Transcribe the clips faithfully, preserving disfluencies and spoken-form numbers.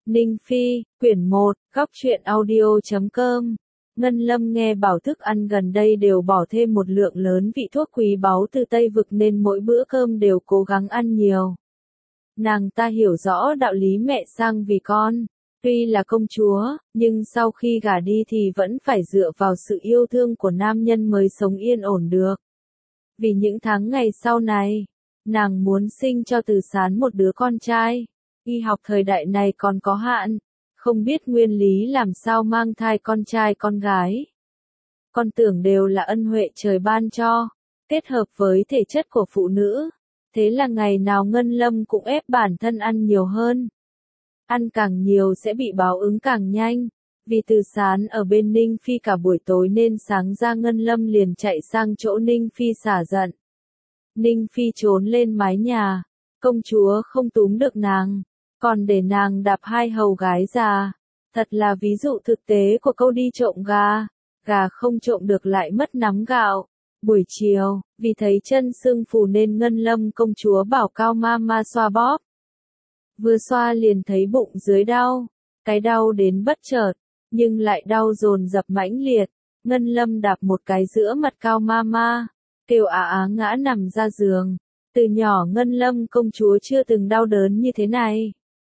Ninh Phi, quyển một, góc truyện audio chấm com. Ngân Lâm nghe bảo thức ăn gần đây đều bỏ thêm một lượng lớn vị thuốc quý báu từ Tây Vực nên mỗi bữa cơm đều cố gắng ăn nhiều. Nàng ta hiểu rõ đạo lý mẹ sang vì con. Tuy là công chúa, nhưng sau khi gả đi thì vẫn phải dựa vào sự yêu thương của nam nhân mới sống yên ổn được. Vì những tháng ngày sau này, nàng muốn sinh cho Từ Sán một đứa con trai. Y học thời đại này còn có hạn, không biết nguyên lý làm sao mang thai con trai con gái. Con tưởng đều là ân huệ trời ban cho, kết hợp với thể chất của phụ nữ. Thế là ngày nào Ngân Lâm cũng ép bản thân ăn nhiều hơn. Ăn càng nhiều sẽ bị báo ứng càng nhanh. Vì Từ Sán ở bên Ninh Phi cả buổi tối nên sáng ra Ngân Lâm liền chạy sang chỗ Ninh Phi xả giận. Ninh Phi trốn lên mái nhà, công chúa không túm được nàng, còn để nàng đạp hai hầu gái già. Thật là ví dụ thực tế của câu đi trộm gà, gà không trộm được lại mất nắm gạo. Buổi chiều, vì thấy chân sưng phù nên Ngân Lâm công chúa bảo Cao Ma Ma xoa bóp. Vừa xoa liền thấy bụng dưới đau, cái đau đến bất chợt, nhưng lại đau dồn dập mãnh liệt. Ngân Lâm đạp một cái giữa mặt Cao Ma Ma, kêu á á ngã nằm ra giường. Từ nhỏ Ngân Lâm công chúa chưa từng đau đớn như thế này.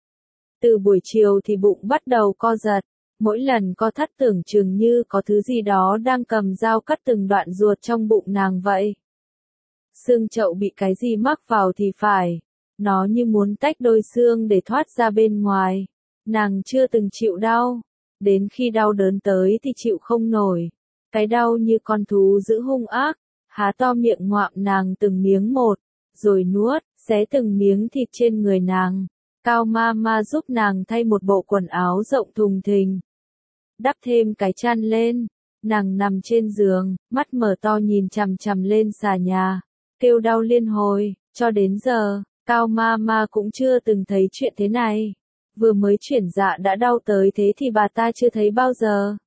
Từ buổi chiều thì bụng bắt đầu co giật, mỗi lần co thắt tưởng chừng như có thứ gì đó đang cầm dao cắt từng đoạn ruột trong bụng nàng vậy. Xương chậu bị cái gì mắc vào thì phải, nó như muốn tách đôi xương để thoát ra bên ngoài. Nàng chưa từng chịu đau, đến khi đau đớn tới thì chịu không nổi. Cái đau như con thú dữ hung ác, há to miệng ngoạm nàng từng miếng một, rồi nuốt, xé từng miếng thịt trên người nàng. Cao Ma Ma giúp nàng thay một bộ quần áo rộng thùng thình, đắp thêm cái chăn lên. Nàng nằm trên giường, mắt mở to nhìn chằm chằm lên xà nhà, kêu đau liên hồi. Cho đến giờ, Cao Ma Ma cũng chưa từng thấy chuyện thế này. Vừa mới chuyển dạ đã đau tới thế thì bà ta chưa thấy bao giờ.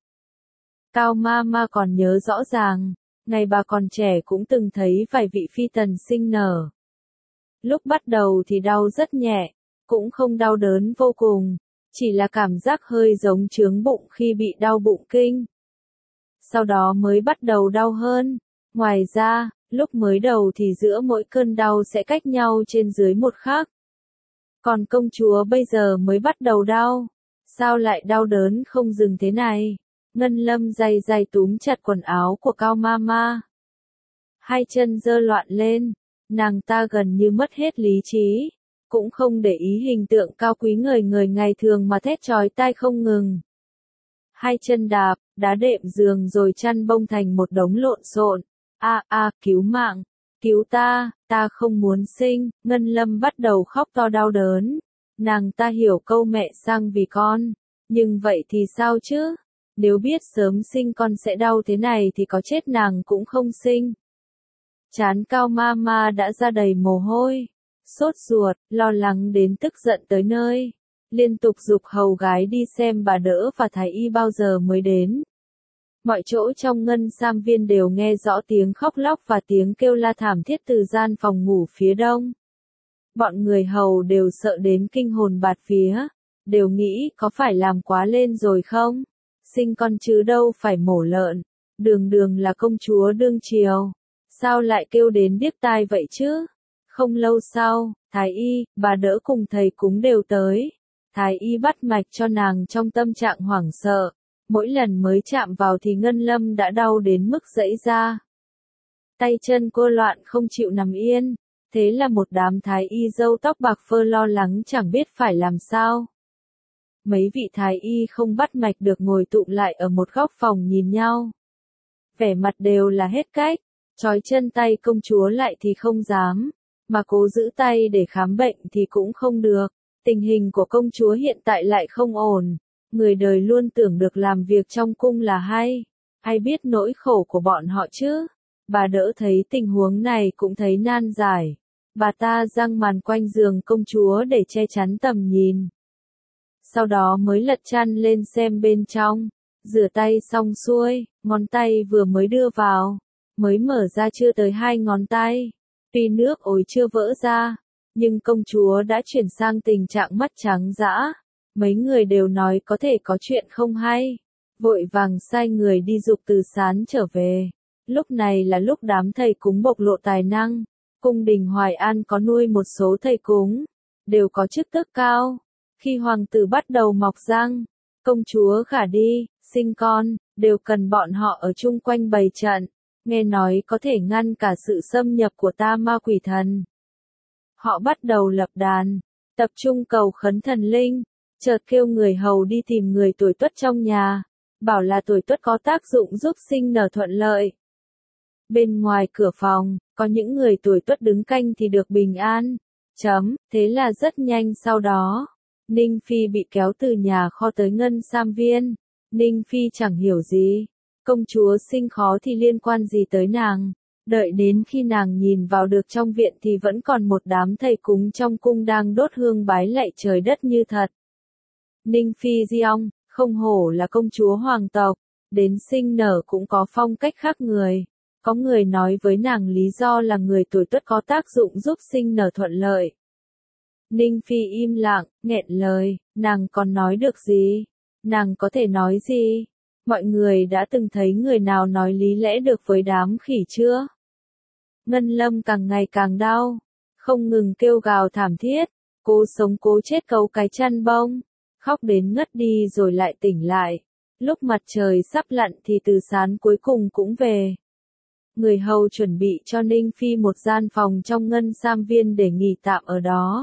Cao Ma Ma còn nhớ rõ ràng, ngày bà còn trẻ cũng từng thấy vài vị phi tần sinh nở. Lúc bắt đầu thì đau rất nhẹ, cũng không đau đớn vô cùng, chỉ là cảm giác hơi giống chướng bụng khi bị đau bụng kinh. Sau đó mới bắt đầu đau hơn. Ngoài ra, lúc mới đầu thì giữa mỗi cơn đau sẽ cách nhau trên dưới một khắc. Còn công chúa bây giờ mới bắt đầu đau. Sao lại đau đớn không dừng thế này? Ngân Lâm day day túm chặt quần áo của Cao Ma Ma. Hai chân giơ loạn lên, nàng ta gần như mất hết lý trí, cũng không để ý hình tượng cao quý người người ngày thường mà thét chói tai không ngừng. Hai chân đạp, đá đệm giường rồi chăn bông thành một đống lộn xộn. A a, cứu mạng, cứu ta, ta không muốn sinh. Ngân Lâm bắt đầu khóc to đau đớn. Nàng ta hiểu câu mẹ sang vì con, nhưng vậy thì sao chứ? Nếu biết sớm sinh con sẽ đau thế này thì có chết nàng cũng không sinh. Trán Cao Ma Ma đã ra đầy mồ hôi, sốt ruột, lo lắng đến tức giận tới nơi, liên tục giục hầu gái đi xem bà đỡ và thái y bao giờ mới đến. Mọi chỗ trong Ngân Sam Viên đều nghe rõ tiếng khóc lóc và tiếng kêu la thảm thiết từ gian phòng ngủ phía đông. Bọn người hầu đều sợ đến kinh hồn bạt vía, đều nghĩ có phải làm quá lên rồi không? Sinh con chứ đâu phải mổ lợn, đường đường là công chúa đương triều, sao lại kêu đến điếc tai vậy chứ? Không lâu sau, thái y, bà đỡ cùng thầy cúng đều tới. Thái y bắt mạch cho nàng trong tâm trạng hoảng sợ. Mỗi lần mới chạm vào thì Ngân Lâm đã đau đến mức giãy ra. Tay chân cô loạn không chịu nằm yên. Thế là một đám thái y râu tóc bạc phơ lo lắng chẳng biết phải làm sao. Mấy vị thái y không bắt mạch được ngồi tụm lại ở một góc phòng nhìn nhau. Vẻ mặt đều là hết cách, trói chân tay công chúa lại thì không dám, mà cố giữ tay để khám bệnh thì cũng không được. Tình hình của công chúa hiện tại lại không ổn. Người đời luôn tưởng được làm việc trong cung là hay, ai biết nỗi khổ của bọn họ chứ. Bà đỡ thấy tình huống này cũng thấy nan giải. Bà ta giăng màn quanh giường công chúa để che chắn tầm nhìn. Sau đó mới lật chăn lên xem bên trong. Rửa tay xong xuôi, ngón tay vừa mới đưa vào, mới mở ra chưa tới hai ngón tay. Tuy nước ối chưa vỡ ra, nhưng công chúa đã chuyển sang tình trạng mắt trắng dã. Mấy người đều nói có thể có chuyện không hay, vội vàng sai người đi giục Từ Sán trở về. Lúc này là lúc đám thầy cúng bộc lộ tài năng, cung đình Hoài An có nuôi một số thầy cúng, đều có chức tước cao. Khi hoàng tử bắt đầu mọc răng, công chúa gả đi, sinh con, đều cần bọn họ ở chung quanh bày trận, nghe nói có thể ngăn cả sự xâm nhập của ta ma quỷ thần. Họ bắt đầu lập đàn, tập trung cầu khấn thần linh, chợt kêu người hầu đi tìm người tuổi tuất trong nhà, bảo là tuổi tuất có tác dụng giúp sinh nở thuận lợi. Bên ngoài cửa phòng, có những người tuổi tuất đứng canh thì được bình an. Chấm, thế là rất nhanh sau đó, Ninh Phi bị kéo từ nhà kho tới Ngân Sam Viên. Ninh Phi chẳng hiểu gì, công chúa sinh khó thì liên quan gì tới nàng. Đợi đến khi nàng nhìn vào được trong viện thì vẫn còn một đám thầy cúng trong cung đang đốt hương bái lạy trời đất như thật. Ninh Phi Diong, không hổ là công chúa hoàng tộc, đến sinh nở cũng có phong cách khác người. Có người nói với nàng lý do là người tuổi tuất có tác dụng giúp sinh nở thuận lợi. Ninh Phi im lặng, nghẹn lời, nàng còn nói được gì? Nàng có thể nói gì? Mọi người đã từng thấy người nào nói lý lẽ được với đám khỉ chưa? Ngân Lâm càng ngày càng đau, không ngừng kêu gào thảm thiết, cố sống cố chết cấu cái chăn bông, khóc đến ngất đi rồi lại tỉnh lại. Lúc mặt trời sắp lặn thì Từ Sán cuối cùng cũng về. Người hầu chuẩn bị cho Ninh Phi một gian phòng trong Ngân Sam Viên để nghỉ tạm ở đó.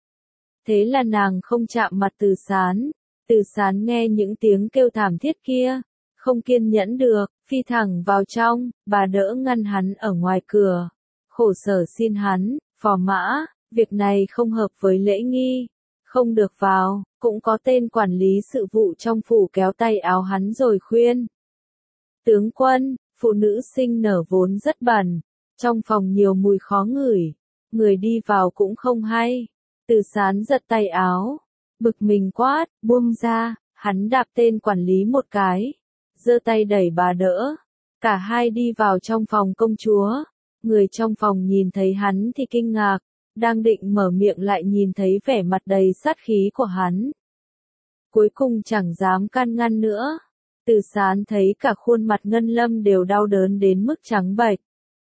Thế là nàng không chạm mặt Từ Sán. Từ Sán nghe những tiếng kêu thảm thiết kia, không kiên nhẫn được, phi thẳng vào trong, bà đỡ ngăn hắn ở ngoài cửa. Khổ sở xin hắn, phò mã, việc này không hợp với lễ nghi, không được vào. Cũng có tên quản lý sự vụ trong phủ kéo tay áo hắn rồi khuyên. Tướng quân, phụ nữ sinh nở vốn rất bẩn, trong phòng nhiều mùi khó ngửi, người đi vào cũng không hay. Từ Sán giật tay áo, bực mình quát, buông ra, hắn đạp tên quản lý một cái, giơ tay đẩy bà đỡ, cả hai đi vào trong phòng công chúa. Người trong phòng nhìn thấy hắn thì kinh ngạc, đang định mở miệng lại nhìn thấy vẻ mặt đầy sát khí của hắn. Cuối cùng chẳng dám can ngăn nữa. Từ Sán thấy cả khuôn mặt Ngân Lâm đều đau đớn đến mức trắng bệch.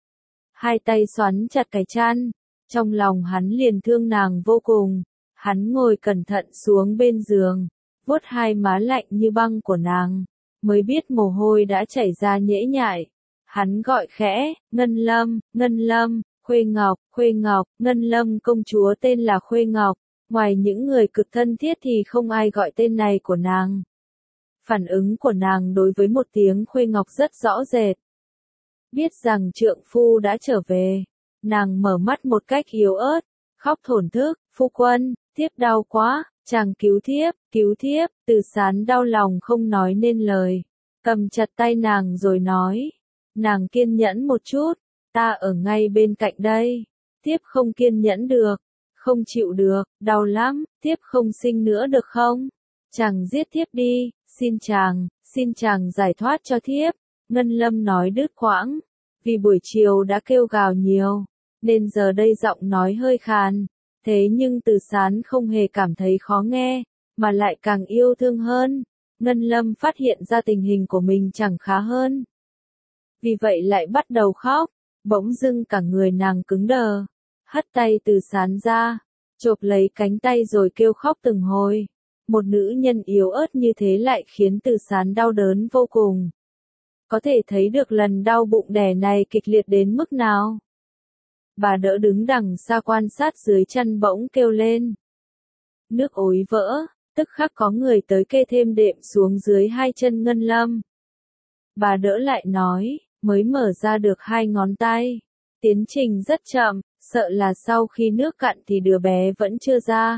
Hai tay xoắn chặt cái chăn, trong lòng hắn liền thương nàng vô cùng. Hắn ngồi cẩn thận xuống bên giường, vuốt hai má lạnh như băng của nàng, mới biết mồ hôi đã chảy ra nhễ nhại. Hắn gọi khẽ, Ngân Lâm, Ngân Lâm, Khuê Ngọc, Khuê Ngọc, Ngân Lâm công chúa tên là Khuê Ngọc, ngoài những người cực thân thiết thì không ai gọi tên này của nàng. Phản ứng của nàng đối với một tiếng Khuê Ngọc rất rõ rệt. Biết rằng trượng phu đã trở về, nàng mở mắt một cách yếu ớt, khóc thổn thức, phu quân, thiếp đau quá, chàng cứu thiếp, cứu thiếp. Từ Sán đau lòng không nói nên lời, cầm chặt tay nàng rồi nói, nàng kiên nhẫn một chút, ta ở ngay bên cạnh đây. Thiếp không kiên nhẫn được, không chịu được, đau lắm, thiếp không sinh nữa được không? Chàng giết thiếp đi, xin chàng, xin chàng giải thoát cho thiếp. Ngân Lâm nói đứt quãng, vì buổi chiều đã kêu gào nhiều, nên giờ đây giọng nói hơi khàn. Thế nhưng Từ Sán không hề cảm thấy khó nghe, mà lại càng yêu thương hơn. Ngân Lâm phát hiện ra tình hình của mình chẳng khá hơn, vì vậy lại bắt đầu khóc. Bỗng dưng cả người nàng cứng đờ, hất tay Từ Sán ra, chộp lấy cánh tay rồi kêu khóc từng hồi. Một nữ nhân yếu ớt như thế lại khiến Từ Sán đau đớn vô cùng. Có thể thấy được lần đau bụng đẻ này kịch liệt đến mức nào. Bà đỡ đứng đằng xa quan sát dưới chân bỗng kêu lên. Nước ối vỡ, tức khắc có người tới kê thêm đệm xuống dưới hai chân Ngân Lâm. Bà đỡ lại nói, mới mở ra được hai ngón tay. Tiến trình rất chậm, sợ là sau khi nước cạn thì đứa bé vẫn chưa ra.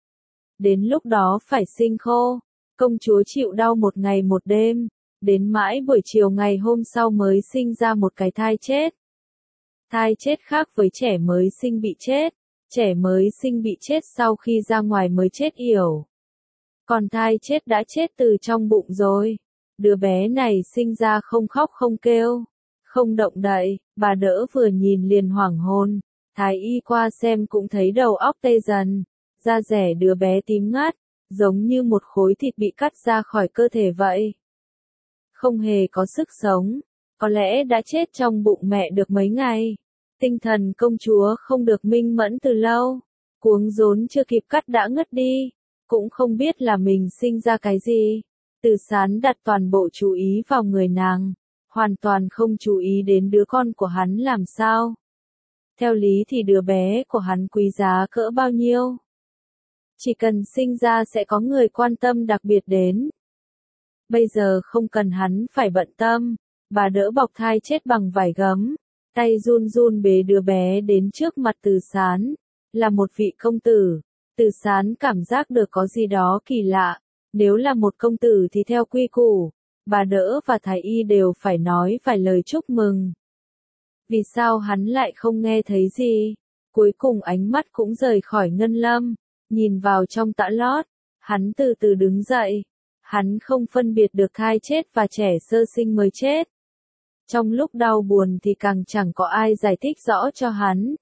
Đến lúc đó phải sinh khô, công chúa chịu đau một ngày một đêm, đến mãi buổi chiều ngày hôm sau mới sinh ra một cái thai chết. Thai chết khác với trẻ mới sinh bị chết, trẻ mới sinh bị chết sau khi ra ngoài mới chết yểu. Còn thai chết đã chết từ trong bụng rồi. Đứa bé này sinh ra không khóc không kêu, không động đậy, bà đỡ vừa nhìn liền hoảng hồn. Thái y qua xem cũng thấy đầu óc tê dần, da rẻ đứa bé tím ngắt, giống như một khối thịt bị cắt ra khỏi cơ thể vậy. Không hề có sức sống, có lẽ đã chết trong bụng mẹ được mấy ngày. Tinh thần công chúa không được minh mẫn từ lâu, cuống rốn chưa kịp cắt đã ngất đi, cũng không biết là mình sinh ra cái gì. Từ Sán đặt toàn bộ chú ý vào người nàng, hoàn toàn không chú ý đến đứa con của hắn làm sao. Theo lý thì đứa bé của hắn quý giá cỡ bao nhiêu. Chỉ cần sinh ra sẽ có người quan tâm đặc biệt đến. Bây giờ không cần hắn phải bận tâm, bà đỡ bọc thai chết bằng vải gấm, tay run run bế đứa bé đến trước mặt Từ Sán, là một vị công tử. Từ Sán cảm giác được có gì đó kỳ lạ, nếu là một công tử thì theo quy củ, bà đỡ và thái y đều phải nói vài lời chúc mừng. Vì sao hắn lại không nghe thấy gì? Cuối cùng ánh mắt cũng rời khỏi Ngân Lâm, nhìn vào trong tã lót, hắn từ từ đứng dậy. Hắn không phân biệt được thai chết và trẻ sơ sinh mới chết. Trong lúc đau buồn thì càng chẳng có ai giải thích rõ cho hắn.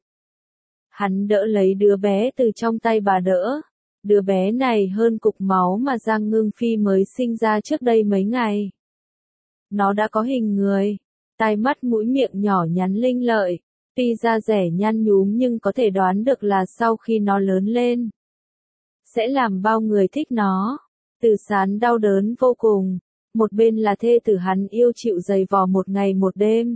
Hắn đỡ lấy đứa bé từ trong tay bà đỡ. Đứa bé này hơn cục máu mà Giang Ngưng Phi mới sinh ra trước đây mấy ngày. Nó đã có hình người, tai mắt mũi miệng nhỏ nhắn linh lợi, tuy da rẻ nhăn nhúm nhưng có thể đoán được là sau khi nó lớn lên, sẽ làm bao người thích nó. Từ Sán đau đớn vô cùng, một bên là thê tử hắn yêu chịu giày vò một ngày một đêm,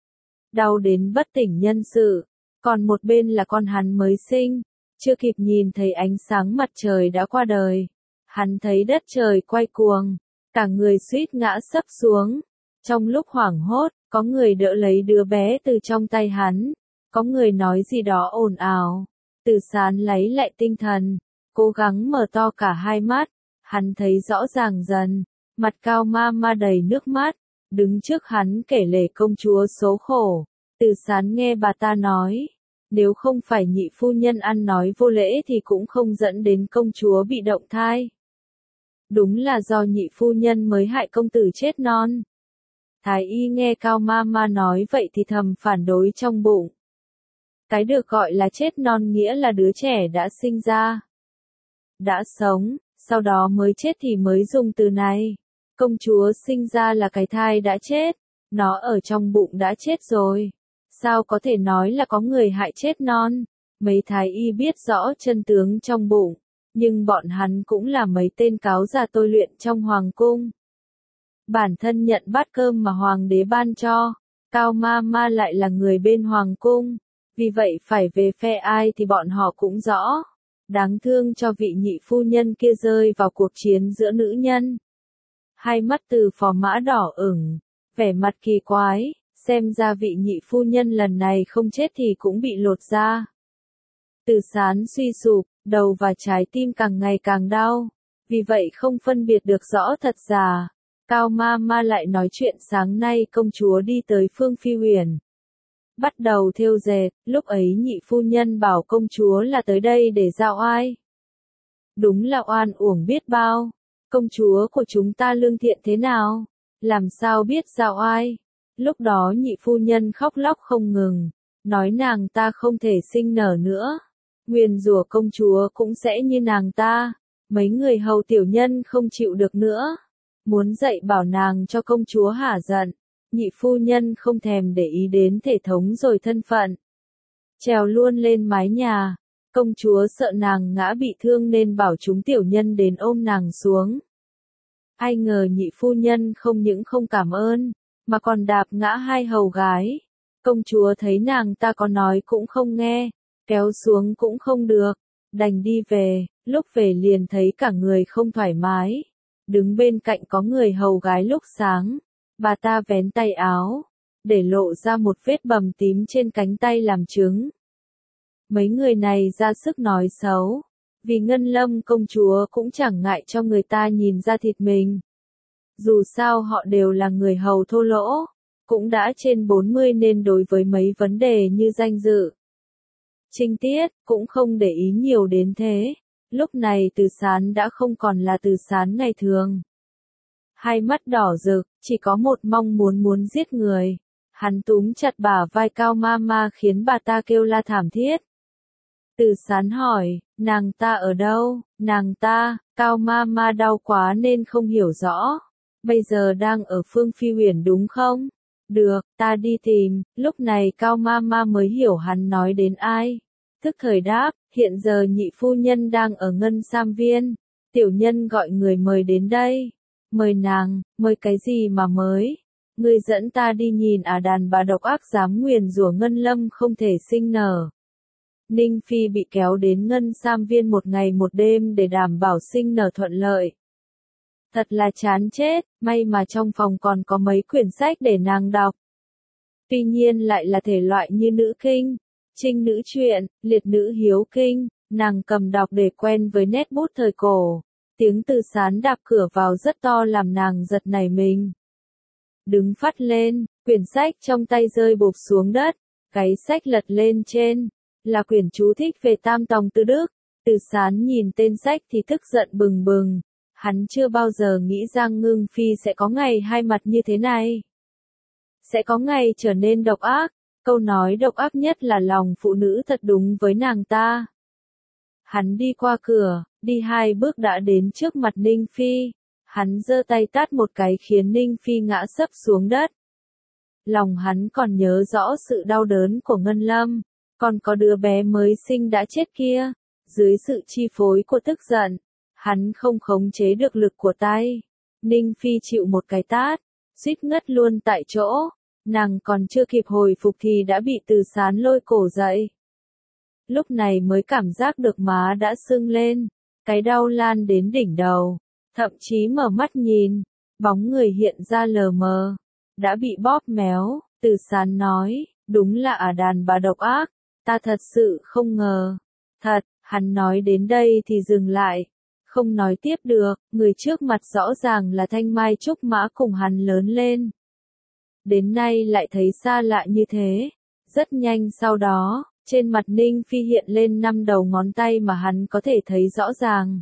đau đến bất tỉnh nhân sự, còn một bên là con hắn mới sinh, chưa kịp nhìn thấy ánh sáng mặt trời đã qua đời. Hắn thấy đất trời quay cuồng, cả người suýt ngã sấp xuống. Trong lúc hoảng hốt, có người đỡ lấy đứa bé từ trong tay hắn, có người nói gì đó ồn ào. Từ Sán lấy lại tinh thần, cố gắng mở to cả hai mắt. Hắn thấy rõ ràng dần, mặt Cao Ma Ma đầy nước mắt, đứng trước hắn kể lể công chúa số khổ. Từ Sán nghe bà ta nói, nếu không phải nhị phu nhân ăn nói vô lễ thì cũng không dẫn đến công chúa bị động thai. Đúng là do nhị phu nhân mới hại công tử chết non. Thái y nghe Cao Ma Ma nói vậy thì thầm phản đối trong bụng. Cái được gọi là chết non nghĩa là đứa trẻ đã sinh ra, đã sống, sau đó mới chết thì mới dùng từ này. Công chúa sinh ra là cái thai đã chết, nó ở trong bụng đã chết rồi. Sao có thể nói là có người hại chết non? Mấy thái y biết rõ chân tướng trong bụng, nhưng bọn hắn cũng là mấy tên cáo già tôi luyện trong hoàng cung. Bản thân nhận bát cơm mà hoàng đế ban cho, Cao Ma Ma lại là người bên hoàng cung, vì vậy phải về phe ai thì bọn họ cũng rõ. Đáng thương cho vị nhị phu nhân kia rơi vào cuộc chiến giữa nữ nhân. Hai mắt Từ Phò Mã đỏ ửng, vẻ mặt kỳ quái, xem ra vị nhị phu nhân lần này không chết thì cũng bị lột da. Từ Sán suy sụp, đầu và trái tim càng ngày càng đau, vì vậy không phân biệt được rõ thật giả. Cao Ma Ma lại nói chuyện sáng nay công chúa đi tới Phương Phi Huyền, bắt đầu thêu dệt, lúc ấy nhị phu nhân bảo công chúa là tới đây để giao oai. Đúng là oan uổng biết bao, công chúa của chúng ta lương thiện thế nào, làm sao biết giao oai. Lúc đó nhị phu nhân khóc lóc không ngừng, nói nàng ta không thể sinh nở nữa, nguyền rủa công chúa cũng sẽ như nàng ta. Mấy người hầu tiểu nhân không chịu được nữa, muốn dạy bảo nàng cho công chúa hả giận. Nhị phu nhân không thèm để ý đến thể thống rồi thân phận, trèo luôn lên mái nhà. Công chúa sợ nàng ngã bị thương nên bảo chúng tiểu nhân đến ôm nàng xuống. Ai ngờ nhị phu nhân không những không cảm ơn, mà còn đạp ngã hai hầu gái. Công chúa thấy nàng ta có nói cũng không nghe, kéo xuống cũng không được, đành đi về. Lúc về liền thấy cả người không thoải mái, đứng bên cạnh có người hầu gái lúc sáng. Bà ta vén tay áo, để lộ ra một vết bầm tím trên cánh tay làm chứng. Mấy người này ra sức nói xấu, vì Ngân Lâm công chúa cũng chẳng ngại cho người ta nhìn ra thịt mình. Dù sao họ đều là người hầu thô lỗ, cũng đã trên bốn mươi nên đối với mấy vấn đề như danh dự, trinh tiết, cũng không để ý nhiều đến thế. Lúc này Từ Sán đã không còn là Từ Sán ngày thường. Hai mắt đỏ rực, chỉ có một mong muốn muốn giết người. Hắn túm chặt bả vai Cao Ma Ma khiến bà ta kêu la thảm thiết. Từ Sán hỏi, Nàng ta ở đâu? Nàng ta, Cao ma ma đau quá nên không hiểu rõ. Bây giờ đang ở Phương Phi Huyền đúng không? Được, ta đi tìm. Lúc này Cao ma ma mới hiểu hắn nói đến ai. Tức thời đáp, hiện giờ nhị phu nhân đang ở Ngân Sam Viên. Tiểu nhân gọi người mời đến đây. Mời nàng, mời cái gì mà mới? Người dẫn ta đi nhìn à đàn bà độc ác dám nguyền rủa Ngân Lâm không thể sinh nở. Ninh Phi bị kéo đến Ngân Sam Viên một ngày một đêm để đảm bảo sinh nở thuận lợi. Thật là chán chết, may mà trong phòng còn có mấy quyển sách để nàng đọc. Tuy nhiên lại là thể loại như nữ kinh, trinh nữ truyện, liệt nữ hiếu kinh, nàng cầm đọc để quen với nét bút thời cổ. Tiếng Từ Sán đạp cửa vào rất to làm nàng giật nảy mình. Đứng phắt lên, quyển sách trong tay rơi bộp xuống đất, cái sách lật lên trên, là quyển chú thích về Tam Tòng Tư Đức. Từ Sán nhìn tên sách thì tức giận bừng bừng, hắn chưa bao giờ nghĩ Giang Ngưng Phi sẽ có ngày hai mặt như thế này. Sẽ có ngày trở nên độc ác, câu nói độc ác nhất là lòng phụ nữ thật đúng với nàng ta. Hắn đi qua cửa, đi hai bước đã đến trước mặt Ninh Phi, hắn giơ tay tát một cái khiến Ninh Phi ngã sấp xuống đất. Lòng hắn còn nhớ rõ sự đau đớn của Ngân Lâm, còn có đứa bé mới sinh đã chết kia, dưới sự chi phối của tức giận, hắn không khống chế được lực của tay. Ninh Phi chịu một cái tát, suýt ngất luôn tại chỗ, nàng còn chưa kịp hồi phục thì đã bị Từ Sán lôi cổ dậy. Lúc này mới cảm giác được má đã sưng lên, cái đau lan đến đỉnh đầu, thậm chí mở mắt nhìn, bóng người hiện ra lờ mờ, đã bị bóp méo. Từ Sán nói, đúng là ả đàn bà độc ác, ta thật sự không ngờ. Thật, hắn nói đến đây thì dừng lại, không nói tiếp được, người trước mặt rõ ràng là Thanh Mai Trúc Mã cùng hắn lớn lên. Đến nay lại thấy xa lạ như thế. Rất nhanh sau đó, trên mặt Ninh Phi hiện lên năm đầu ngón tay mà hắn có thể thấy rõ ràng.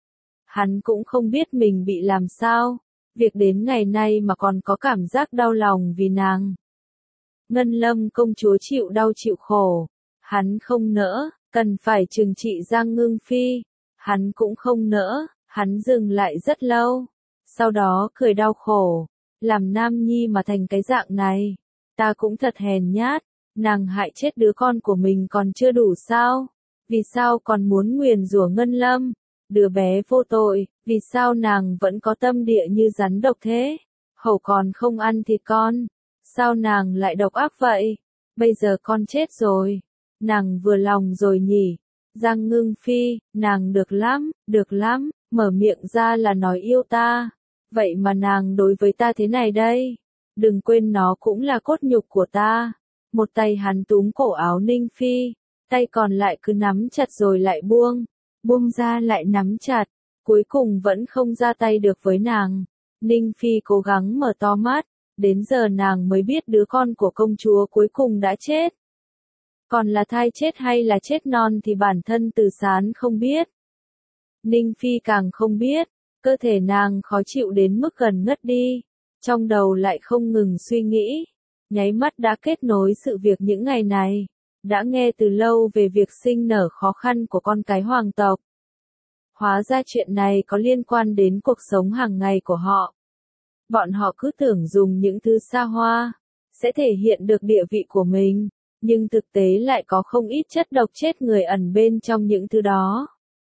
Hắn cũng không biết mình bị làm sao, việc đến ngày nay mà còn có cảm giác đau lòng vì nàng. Ngân Lâm công chúa chịu đau chịu khổ, hắn không nỡ, cần phải trừng trị Giang Ngưng Phi, hắn cũng không nỡ, hắn dừng lại rất lâu, sau đó cười đau khổ, làm nam nhi mà thành cái dạng này, ta cũng thật hèn nhát, nàng hại chết đứa con của mình còn chưa đủ sao, vì sao còn muốn nguyền rủa Ngân Lâm, đứa bé vô tội, vì sao nàng vẫn có tâm địa như rắn độc thế, hổ còn không ăn thịt con, sao nàng lại độc ác vậy, bây giờ con chết rồi, nàng vừa lòng rồi nhỉ. Giang Ngưng Phi, nàng được lắm, được lắm, mở miệng ra là nói yêu ta, vậy mà nàng đối với ta thế này đây, đừng quên nó cũng là cốt nhục của ta. Một tay hắn túm cổ áo Ninh Phi, tay còn lại cứ nắm chặt rồi lại buông, buông ra lại nắm chặt, cuối cùng vẫn không ra tay được với nàng. Ninh Phi cố gắng mở to mắt, đến giờ nàng mới biết đứa con của công chúa cuối cùng đã chết. Còn là thai chết hay là chết non thì bản thân Từ Sán không biết. Ninh Phi càng không biết, cơ thể nàng khó chịu đến mức gần ngất đi, trong đầu lại không ngừng suy nghĩ, nháy mắt đã kết nối sự việc những ngày này, đã nghe từ lâu về việc sinh nở khó khăn của con cái hoàng tộc. Hóa ra chuyện này có liên quan đến cuộc sống hàng ngày của họ. Bọn họ cứ tưởng dùng những thứ xa hoa, sẽ thể hiện được địa vị của mình. Nhưng thực tế lại có không ít chất độc chết người ẩn bên trong những thứ đó.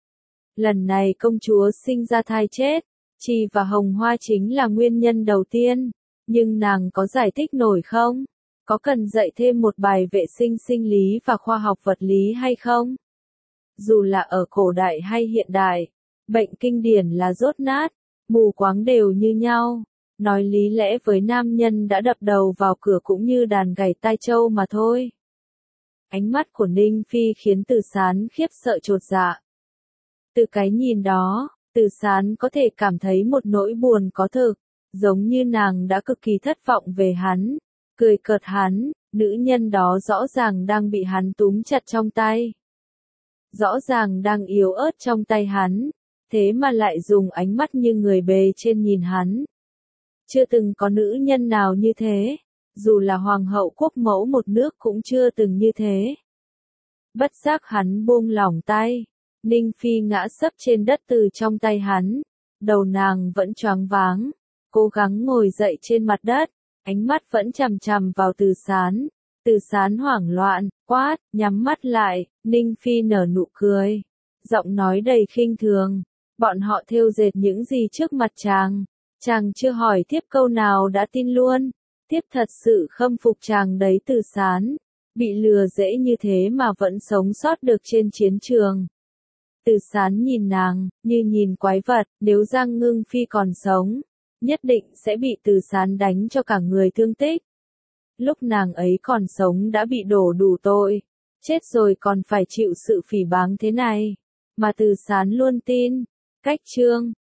Lần này công chúa sinh ra thai chết, Trì và Hồng Hoa chính là nguyên nhân đầu tiên, nhưng nàng có giải thích nổi không? Có cần dạy thêm một bài vệ sinh sinh lý và khoa học vật lý hay không? Dù là ở cổ đại hay hiện đại, bệnh kinh điển là dốt nát, mù quáng đều như nhau. Nói lý lẽ với nam nhân đã đập đầu vào cửa cũng như đàn gảy tai trâu mà thôi. Ánh mắt của Ninh Phi khiến Từ Sán khiếp sợ chột dạ. Từ cái nhìn đó, Từ Sán có thể cảm thấy một nỗi buồn có thực, giống như nàng đã cực kỳ thất vọng về hắn, cười cợt hắn, nữ nhân đó rõ ràng đang bị hắn túm chặt trong tay. Rõ ràng đang yếu ớt trong tay hắn, thế mà lại dùng ánh mắt như người bề trên nhìn hắn. Chưa từng có nữ nhân nào như thế. Dù là hoàng hậu quốc mẫu một nước cũng chưa từng như thế. Bất giác hắn buông lỏng tay, Ninh Phi ngã sấp trên đất từ trong tay hắn. Đầu nàng vẫn choáng váng. Cố gắng ngồi dậy trên mặt đất. Ánh mắt vẫn chằm chằm vào Từ Sán. Từ Sán hoảng loạn, quát, nhắm mắt lại. Ninh Phi nở nụ cười. Giọng nói đầy khinh thường. Bọn họ thêu dệt những gì trước mặt chàng. Chàng chưa hỏi tiếp câu nào đã tin luôn. Tiếp thật sự khâm phục chàng đấy. Từ Sán. Bị lừa dễ như thế mà vẫn sống sót được trên chiến trường. Từ Sán nhìn nàng, như nhìn quái vật. Nếu Giang Ngưng Phi còn sống, nhất định sẽ bị Từ Sán đánh cho cả người thương tích. Lúc nàng ấy còn sống đã bị đổ đủ tội. Chết rồi còn phải chịu sự phỉ báng thế này. Mà Từ Sán luôn tin. Cách chương